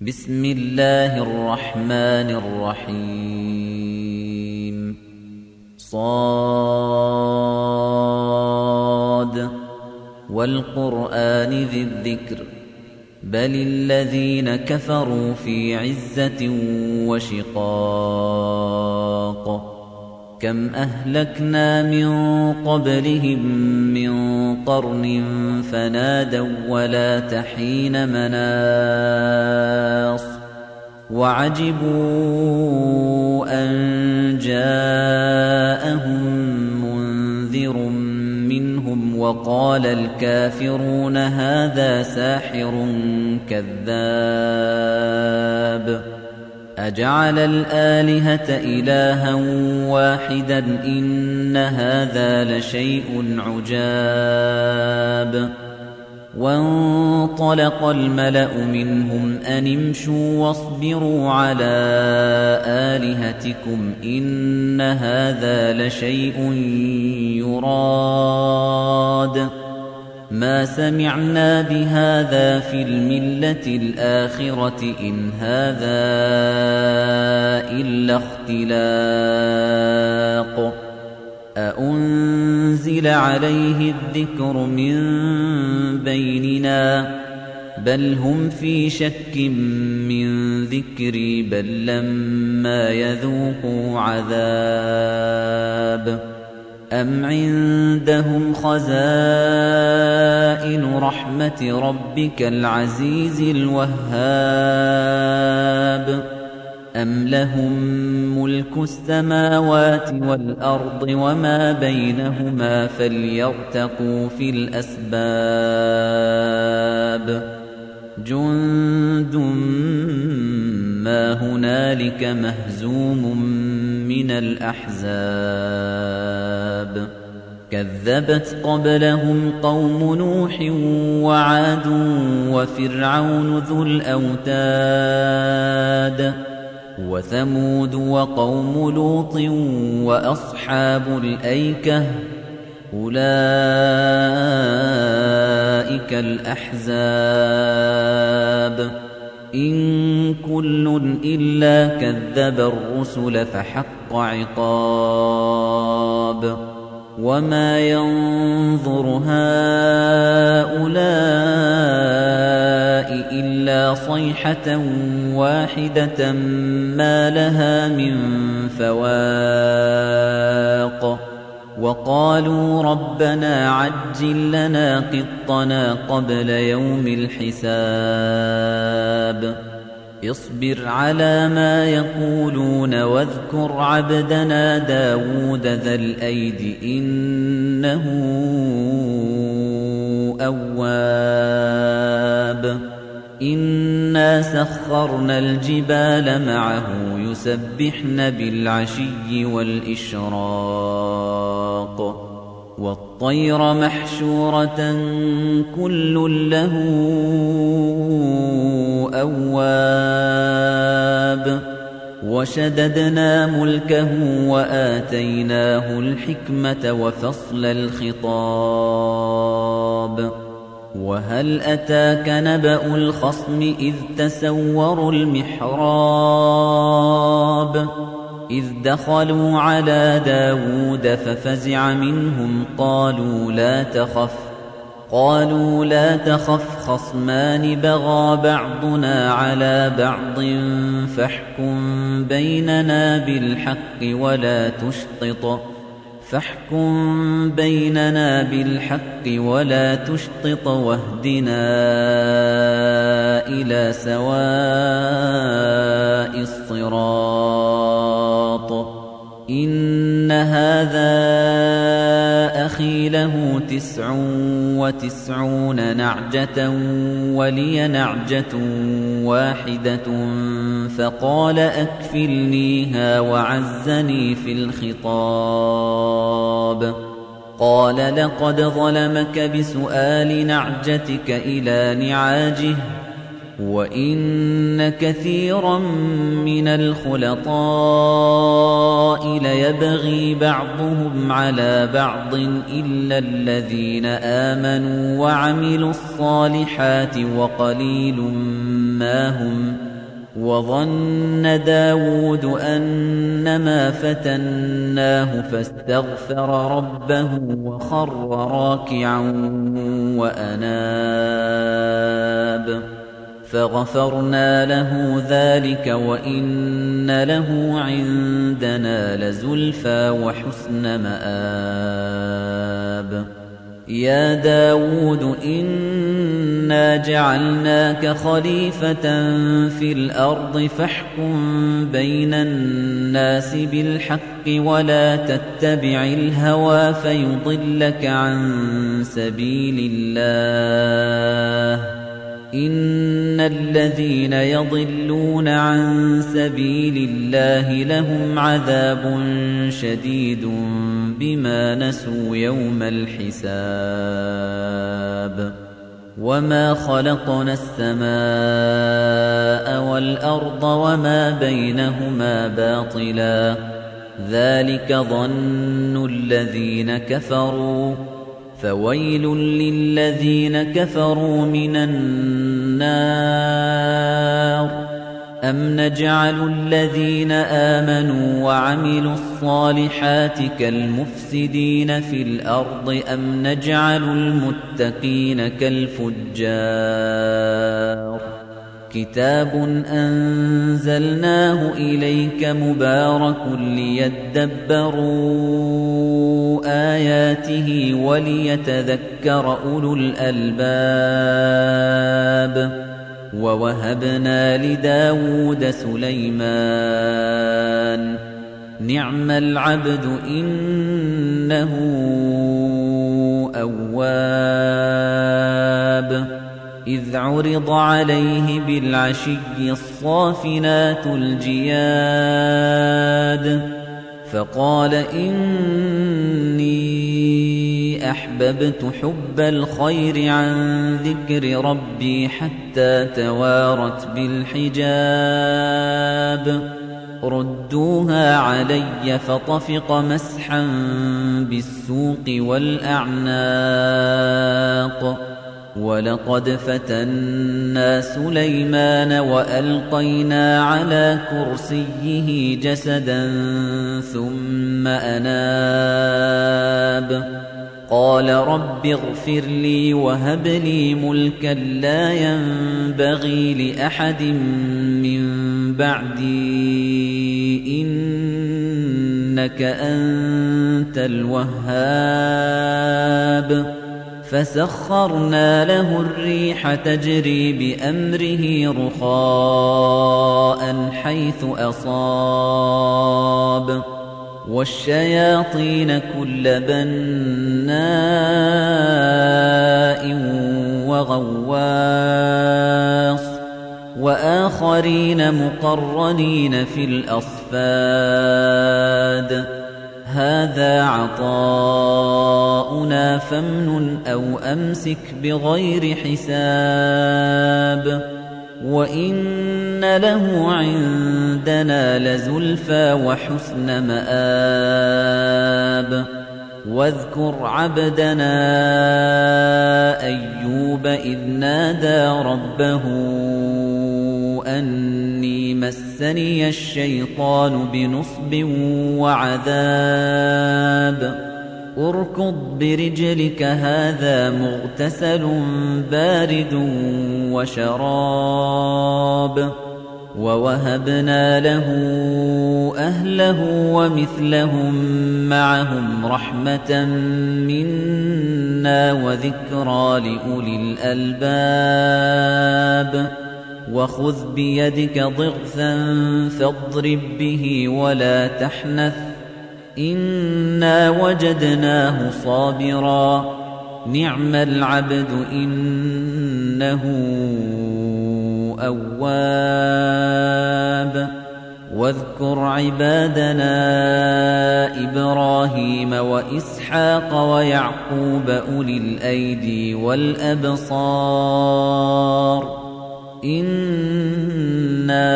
بسم الله الرحمن الرحيم صاد والقرآن ذي الذكر بل الذين كفروا في عزة وشقاق كم أهلكنا من قبلهم من قرن فنادوا ولا تحين مناص وعجبوا أن جاءهم منذر منهم وقال الكافرون هذا ساحر كذاب أجعل الآلهة إلها واحدا إن هذا لشيء عجاب وانطلق الملأ منهم أن امشوا واصبروا على آلهتكم إن هذا لشيء يراد ما سمعنا بهذا في الملة الآخرة إن هذا إلا اختلاق أأنزل عليه الذكر من بيننا بل هم في شك من ذكري بل لما يذوقوا عذاب أم عندهم خزائن رحمة ربك العزيز الوهاب أم لهم ملك السماوات والأرض وما بينهما فليرتقوا في الأسباب جند ما هنالك مهزوم من الأحزاب كذبت قبلهم قوم نوح وعاد وفرعون ذو الأوتاد وثمود وقوم لوط وأصحاب الأيكة أولئك الأحزاب إن كل إلا كذب الرسل فحق عقاب وما ينظر هؤلاء إلا صيحة واحدة ما لها من فواق وقالوا ربنا عجل لنا قطنا قبل يوم الحساب اصبر على ما يقولون واذكر عبدنا داود ذا الأيد إنه أواب إنا سخرنا الجبال معه يسبحن بالعشي والإشراق والطير محشورة كل له أواب وشددنا ملكه وآتيناه الحكمة وفصل الخطاب وهل أتاك نبأ الخصم إذ تسوروا المحراب إذ دخلوا على داود ففزع منهم قالوا لا تخف خصمان بغى بعضنا على بعض فاحكم بيننا بالحق ولا تشطط واهدنا إلى سواء الصراط إن هذا أخي له 99 نعجة ولي نعجة واحدة فقال أكفلنيها وعزني في الخطاب قال لقد ظلمك بسؤال نعجتك إلى نعاجه وإن كثيرا من الخلطاء ليبغي بعضهم على بعض إلا الذين آمنوا وعملوا الصالحات وقليل ما هم وظن داود أنما فتناه فاستغفر ربه وخر راكعا وأناب فغفرنا له ذلك وإن له عندنا لزلفى وحسن مآب يا داود إنا جعلناك خليفة في الأرض فاحكم بين الناس بالحق ولا تتبع الهوى فيضلك عن سبيل الله إن الذين يضلون عن سبيل الله لهم عذاب شديد بما نسوا يوم الحساب وما خلقنا السماء والأرض وما بينهما باطلا ذلك ظن الذين كفروا فويل للذين كفروا من النار أم نجعل الذين آمنوا وعملوا الصالحات كالمفسدين في الأرض أم نجعل المتقين كالفجار كتاب أنزلناه إليك مبارك ليدبروا آياته وليتذكر أولو الألباب ووهبنا لداود سليمان نعم العبد إنه أواب إذ عرض عليه بالعشي الصافنات الجياد فقال إني أحببت حب الخير عن ذكر ربي حتى توارت بالحجاب ردوها علي فطفق مسحا بالسوق والأعناق ولقد فتنا سليمان وألقينا على كرسيه جسدا ثم أناب قال رب اغفر لي وهب لي ملكا لا ينبغي لأحد من بعدي إنك أنت الوهاب فسخرنا له الريح تجري بأمره رخاء حيث أصاب والشياطين كل بناء وغواص وآخرين مقرنين في الأصفاد هذا عطاؤنا فامنن أو أمسك بغير حساب وإن له عندنا لزلفى وحسن مآب واذكر عبدنا أيوب إذ نادى ربه أني مسني الشيطان بنصب وعذاب اركض برجلك هذا مغتسل بارد وشراب ووهبنا له أهله ومثلهم معهم رحمة منا وذكرى لأولي الألباب وخذ بيدك ضغثا فاضرب به ولا تحنث إنا وجدناه صابرا نعم العبد إنه أواب واذكر عبادنا إبراهيم وإسحاق ويعقوب أولي الأيدي والأبصار إنا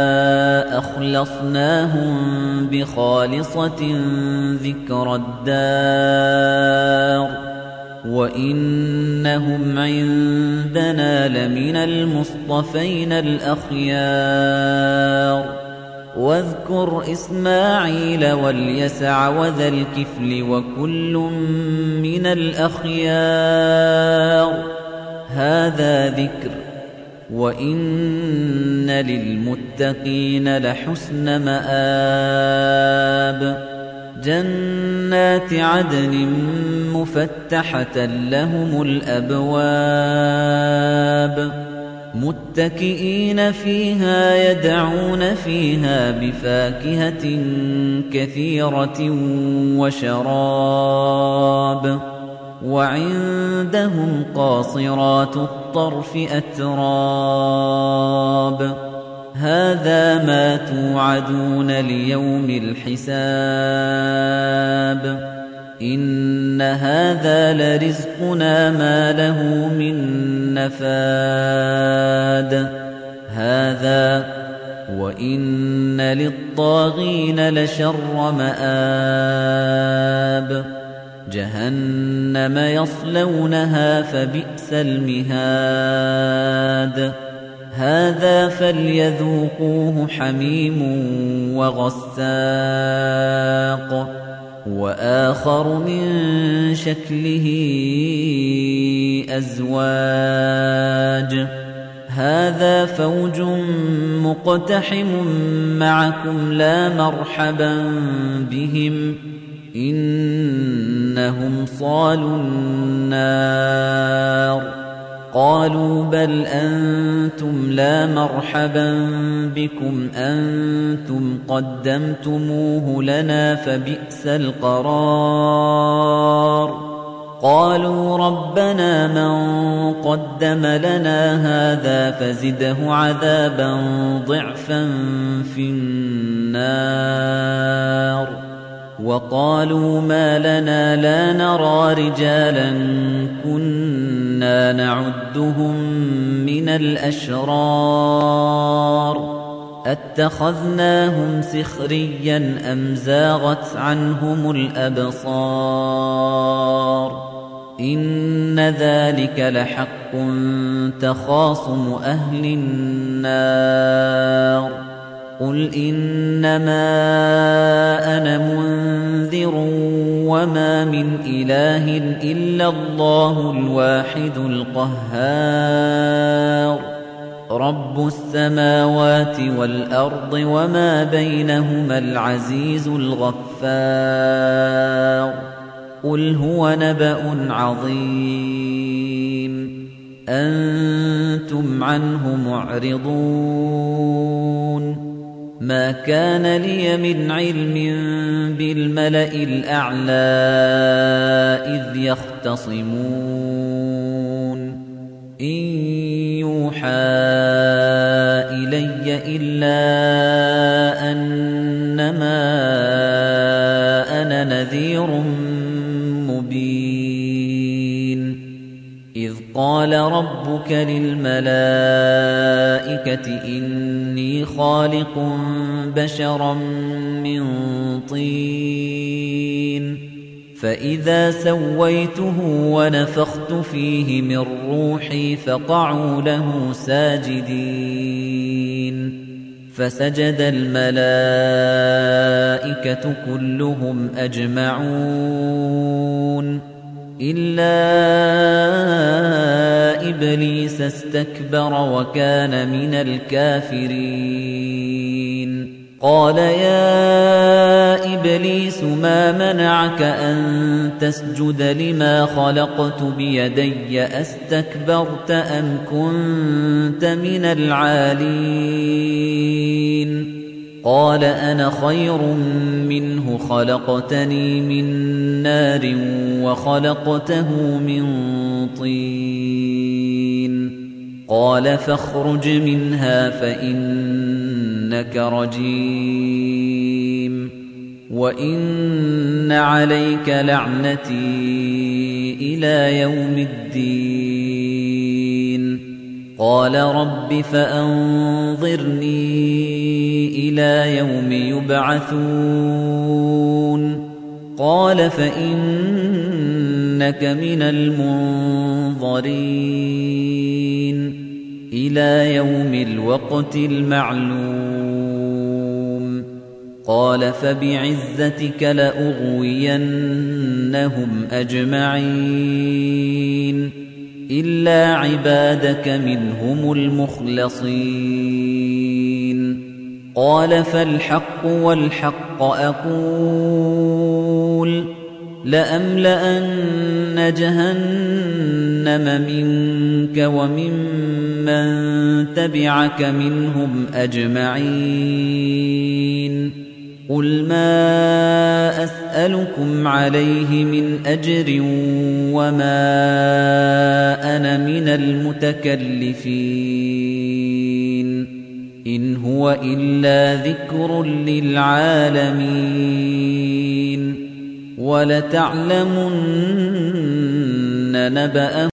أخلصناهم بخالصة ذكر الدار وَإِنَّهُمْ عِندَنَا لَمِنَ الْمُصْطَفَيْنَ الْأَخْيَارِ وَاذْكُرْ إِسْمَاعِيلَ وَالْيَسَعَ وَذَا الْكِفْلِ وَكُلٌّ مِّنَ الْأَخْيَارِ هَذَا ذِكْرٌ وَإِنَّ لِلْمُتَّقِينَ لَحُسْنَ مَآبٍ جَنَّاتِ عَدْنٍ مُفَتَّحَةً لَّهُمُ الْأَبْوَابُ مُتَّكِئِينَ فِيهَا يَدْعُونَ فِيهَا بِفَاكِهَةٍ كَثِيرَةٍ وَشَرَابٍ وَعِندَهُمْ قَاصِرَاتُ الطَّرْفِ أَتْرَابٌ هَذَا مَا تُوعَدُونَ لِيَوْمِ الْحِسَابِ إِنَّ هَذَا لَرِزْقُنَا مَا لَهُ مِن نَّفَادٍ هَذَا وَإِنَّ لِلطَّاغِينَ لَشَرَّ مَآبٍ جَهَنَّمَ يَصْلَوْنَهَا فَبِئْسَ الْمِهَادُ هَذَا فَلْيَذُوقُوهُ حَمِيمٌ وَغَسَّاقٌ وَآخَرُ مِن شَكْلِهِ أَزْوَاجٌ هَذَا فَوْجٌ مُقْتَحِمٌ مَّعَكُمْ لَا مَرْحَبًا بِهِمْ إِنَّهُمْ صَالُو النَّارِ قَالُوا بَلْ أَنتُمْ لَا مَرْحَبًا بِكُمْ أَنتُمْ قَدَّمْتُمُوهُ لَنَا فَبِئْسَ الْقَرَارُ قَالُوا رَبَّنَا مَن قَدَّمَ لَنَا هَٰذَا فَزِدْهُ عَذَابًا ضِعْفًا فِي النَّارِ وَقَالُوا مَا لَنَا لَا نَرَىٰ رِجَالًا كُنَّا نَعُدُّهُم مِّنَ الْأَشْرَارِ أَتَّخَذْنَاهُمْ سِخْرِيًّا أَمْ زَاغَتْ عَنْهُمُ الْأَبْصَارُ إِنَّ ذَلِكَ لَحَقٌّ تَخَاصُمُ أَهْلِ النَّارِ قُلْ إِنَّمَا أَنَا مُنذِرٌ وَمَا مِنْ إِلَٰهٍ إِلَّا اللَّهُ الْوَاحِدُ الْقَهَّارُ رَبُّ السَّمَاوَاتِ وَالْأَرْضِ وَمَا بَيْنَهُمَا الْعَزِيزُ الْغَفَّارُ قُلْ هُوَ نَبَأٌ عَظِيمٌ أَنتُمْ عَنْهُ مُعْرِضُونَ مَا كَانَ لِيَ مِنْ عِلْمٍ بِالْمَلَإِ الْأَعْلَىٰ إِذْ يَخْتَصِمُونَ إِن يُوحَىٰ إِلَيَّ إِلَّا أَنَّمَا أَنَا نَذِيرٌ مُّبِينٌ إِذْ قَالَ رَبُّكَ لِلْمَلَائِكَةِ إِنِّي خَالِقٌ بَشَرًا مِّن طِينٍ فَإِذَا سَوَّيْتُهُ وَنَفَخْتُ فِيهِ مِن رُّوحِي فَقَعُوا لَهُ سَاجِدِينَ فَسَجَدَ الْمَلَائِكَةُ كُلُّهُمْ أَجْمَعُونَ إِلَّا إِبْلِيسَ اسْتَكْبَرَ وَكَانَ مِنَ الْكَافِرِينَ قَالَ يَا إِبْلِيسُ مَا مَنَعَكَ أَن تَسْجُدَ لِمَا خَلَقْتُ بِيَدَيَّ أَسْتَكْبَرْتَ أَمْ كُنتَ مِنَ الْعَالِينَ قَالَ أَنَا خَيْرٌ مِّنْهُ خَلَقْتَنِي مِن نَّارٍ وَخَلَقْتَهُ مِن طِينٍ قَالَ فَاخْرُجْ مِنْهَا فَإِنَّكَ رَجِيمٌ وَإِنَّ عَلَيْكَ لَعْنَتِي إِلَىٰ يَوْمِ الدِّينِ قَالَ رَبِّ فَأَنظِرْنِي إِلَىٰ يَوْمِ يُبْعَثُونَ قَالَ فَإِنَّكَ إِنَّكَ مِنَ الْمُنظَرِينَ إِلَى يَوْمِ الْوَقْتِ الْمَعْلُومِ قَالَ فَبِعِزَّتِكَ لَأُغْوِيَنَّهُمْ أَجْمَعِينَ إِلَّا عِبَادَكَ مِنْهُمُ الْمُخْلَصِينَ قَالَ فَالْحَقُّ وَالْحَقَّ أَقُولُ لَأَمْلَأَنَّ جَهَنَّمَ مِنكَ وَمِمَّن تَبِعَكَ مِنْهُمْ أَجْمَعِينَ قُلْ مَا أَسْأَلُكُمْ عَلَيْهِ مِنْ أَجْرٍ وَمَا أَنَا مِنَ الْمُتَكَلِّفِينَ إِنْ هُوَ إِلَّا ذِكْرٌ لِّلْعَالَمِينَ وَلَتَعْلَمُنَّ نَبَأَهُ